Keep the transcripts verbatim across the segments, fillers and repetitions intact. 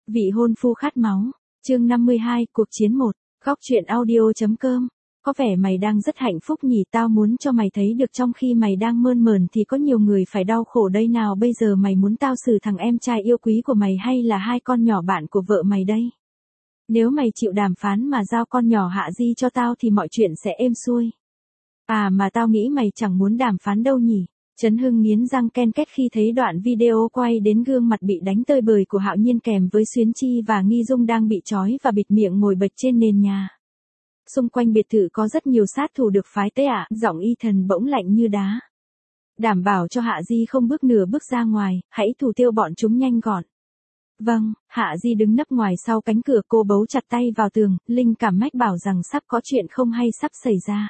Vị hôn phu khát máu. Chương năm mươi hai, cuộc chiến một. Góc truyện audio.com. Có vẻ mày đang rất hạnh phúc nhỉ, tao muốn cho mày thấy được trong khi mày đang mơn mởn thì có nhiều người phải đau khổ đây nào. Bây giờ mày muốn tao xử thằng em trai yêu quý của mày hay là hai con nhỏ bạn của vợ mày đây? Nếu mày chịu đàm phán mà giao con nhỏ Hạ Di cho tao thì mọi chuyện sẽ êm xuôi. À mà tao nghĩ mày chẳng muốn đàm phán đâu nhỉ. Trấn Hưng nghiến răng ken két khi thấy đoạn video quay đến gương mặt bị đánh tơi bời của Hạo Nhiên kèm với Xuyến Chi và Nghi Dung đang bị trói và bịt miệng ngồi bệt trên nền nhà. Xung quanh biệt thự có rất nhiều sát thủ được phái tới ạ, à, giọng Y Thần bỗng lạnh như đá. Đảm bảo cho Hạ Di không bước nửa bước ra ngoài, hãy thủ tiêu bọn chúng nhanh gọn. Vâng, Hạ Di đứng nấp ngoài sau cánh cửa, cô bấu chặt tay vào tường, linh cảm mách bảo rằng sắp có chuyện không hay sắp xảy ra.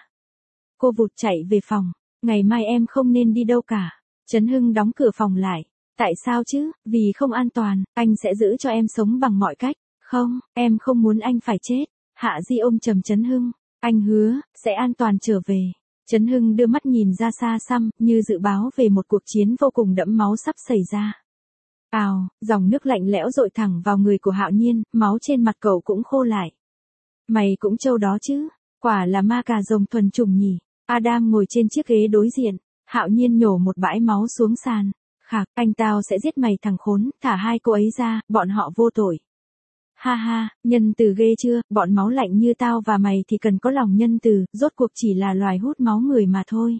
Cô vụt chạy về phòng. Ngày mai em không nên đi đâu cả. Trấn Hưng đóng cửa phòng lại. Tại sao chứ? Vì không an toàn, anh sẽ giữ cho em sống bằng mọi cách. Không, em không muốn anh phải chết. Hạ Di ôm chầm Trấn Hưng. Anh hứa, sẽ an toàn trở về. Trấn Hưng đưa mắt nhìn ra xa xăm, như dự báo về một cuộc chiến vô cùng đẫm máu sắp xảy ra. Ào, dòng nước lạnh lẽo dội thẳng vào người của Hạo Nhiên, máu trên mặt cậu cũng khô lại. Mày cũng trâu đó chứ, quả là ma cà rồng thuần chủng nhỉ. Adam ngồi trên chiếc ghế đối diện, Hạo Nhiên nhổ một bãi máu xuống sàn. Khạc, anh tao sẽ giết mày thằng khốn, thả hai cô ấy ra, bọn họ vô tội. Ha ha, nhân từ ghê chưa, bọn máu lạnh như tao và mày thì cần có lòng nhân từ, rốt cuộc chỉ là loài hút máu người mà thôi.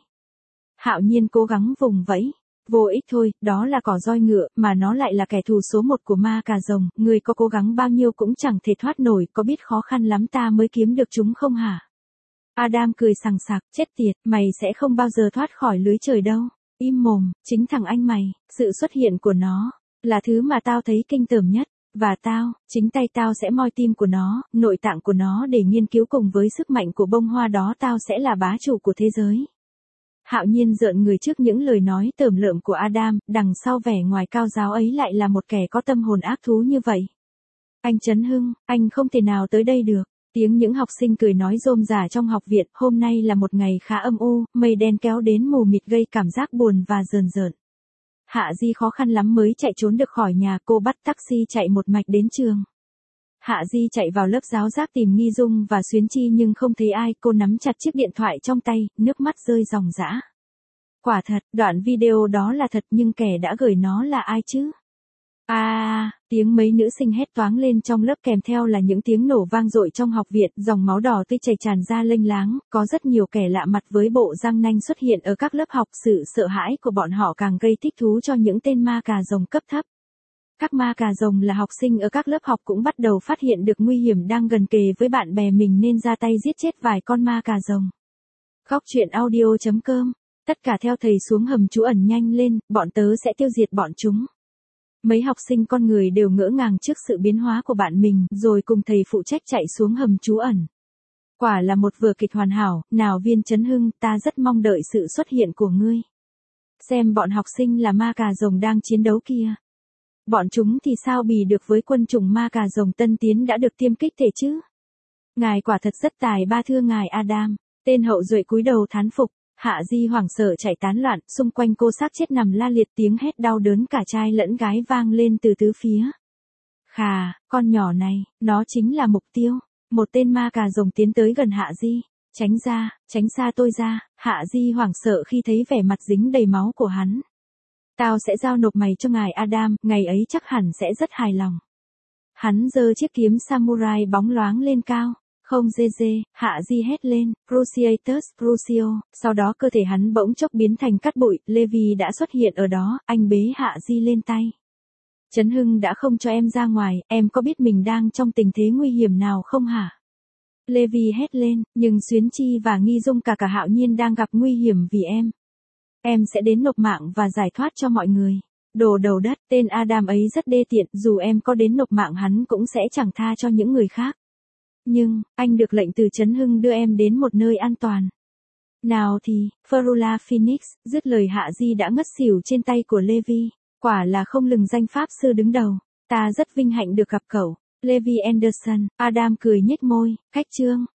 Hạo Nhiên cố gắng vùng vẫy. Vô ích thôi, đó là cỏ roi ngựa, mà nó lại là kẻ thù số một của ma cà rồng, người có cố gắng bao nhiêu cũng chẳng thể thoát nổi, có biết khó khăn lắm ta mới kiếm được chúng không hả? Adam cười sằng sặc, chết tiệt, mày sẽ không bao giờ thoát khỏi lưới trời đâu. Im mồm, chính thằng anh mày, sự xuất hiện của nó, là thứ mà tao thấy kinh tởm nhất. Và tao, chính tay tao sẽ moi tim của nó, nội tạng của nó để nghiên cứu cùng với sức mạnh của bông hoa đó, tao sẽ là bá chủ của thế giới. Hạo Nhiên rợn người trước những lời nói tởm lợm của Adam, đằng sau vẻ ngoài cao giáo ấy lại là một kẻ có tâm hồn ác thú như vậy. Anh Trấn Hưng, anh không thể nào tới đây được. Tiếng những học sinh cười nói rôm rả trong học viện, hôm nay là một ngày khá âm u, mây đen kéo đến mù mịt gây cảm giác buồn và rờn rợn. Hạ Di khó khăn lắm mới chạy trốn được khỏi nhà, cô bắt taxi chạy một mạch đến trường. Hạ Di chạy vào lớp giáo giác tìm Nghi Dung và Xuyến Chi nhưng không thấy ai, cô nắm chặt chiếc điện thoại trong tay, nước mắt rơi ròng rã. Quả thật, đoạn video đó là thật nhưng kẻ đã gửi nó là ai chứ? À, tiếng mấy nữ sinh hét toáng lên trong lớp kèm theo là những tiếng nổ vang dội trong học viện, dòng máu đỏ tươi chảy tràn ra lênh láng, có rất nhiều kẻ lạ mặt với bộ răng nanh xuất hiện ở các lớp học, sự sợ hãi của bọn họ càng gây thích thú cho những tên ma cà rồng cấp thấp. Các ma cà rồng là học sinh ở các lớp học cũng bắt đầu phát hiện được nguy hiểm đang gần kề với bạn bè mình nên ra tay giết chết vài con ma cà rồng. Góc truyện audio.com. Tất cả theo thầy xuống hầm trú ẩn nhanh lên, bọn tớ sẽ tiêu diệt bọn chúng. Mấy học sinh con người đều ngỡ ngàng trước sự biến hóa của bạn mình, rồi cùng thầy phụ trách chạy xuống hầm trú ẩn. Quả là một vở kịch hoàn hảo, nào Viên Trấn Hưng, ta rất mong đợi sự xuất hiện của ngươi. Xem bọn học sinh là ma cà rồng đang chiến đấu kia. Bọn chúng thì sao bì được với quân chủng ma cà rồng tân tiến đã được tiêm kích thể chứ? Ngài quả thật rất tài ba thưa ngài Adam. Tên hậu duệ cúi đầu thán phục. Hạ Di hoảng sợ chạy tán loạn, xung quanh cô xác chết nằm la liệt, tiếng hét đau đớn cả trai lẫn gái vang lên từ tứ phía. Khà, con nhỏ này, nó chính là mục tiêu. Một tên ma cà rồng tiến tới gần Hạ Di. Tránh ra, tránh xa tôi ra. Hạ Di hoảng sợ khi thấy vẻ mặt dính đầy máu của hắn. Tao sẽ giao nộp mày cho ngài Adam, ngày ấy chắc hẳn sẽ rất hài lòng. Hắn giơ chiếc kiếm samurai bóng loáng lên cao. Không dê dê, Hạ Di hét lên, Cruciatus, Crucio, sau đó cơ thể hắn bỗng chốc biến thành cát bụi, Levi đã xuất hiện ở đó, anh bế Hạ Di lên tay. Trấn Hưng đã không cho em ra ngoài, em có biết mình đang trong tình thế nguy hiểm nào không hả? Levi hét lên, nhưng Xuyến Chi và Nghi Dung cả cả Hạo Nhiên đang gặp nguy hiểm vì em. Em sẽ đến nộp mạng và giải thoát cho mọi người. Đồ đầu đất, tên Adam ấy rất đê tiện, dù em có đến nộp mạng hắn cũng sẽ chẳng tha cho những người khác. Nhưng, anh được lệnh từ Trấn Hưng đưa em đến một nơi an toàn. Nào thì, Ferula Phoenix, dứt lời Hạ Di đã ngất xỉu trên tay của Levi. Quả là không lừng danh pháp sư đứng đầu. Ta rất vinh hạnh được gặp cậu. Levi Anderson, Adam cười nhếch môi, cách chương.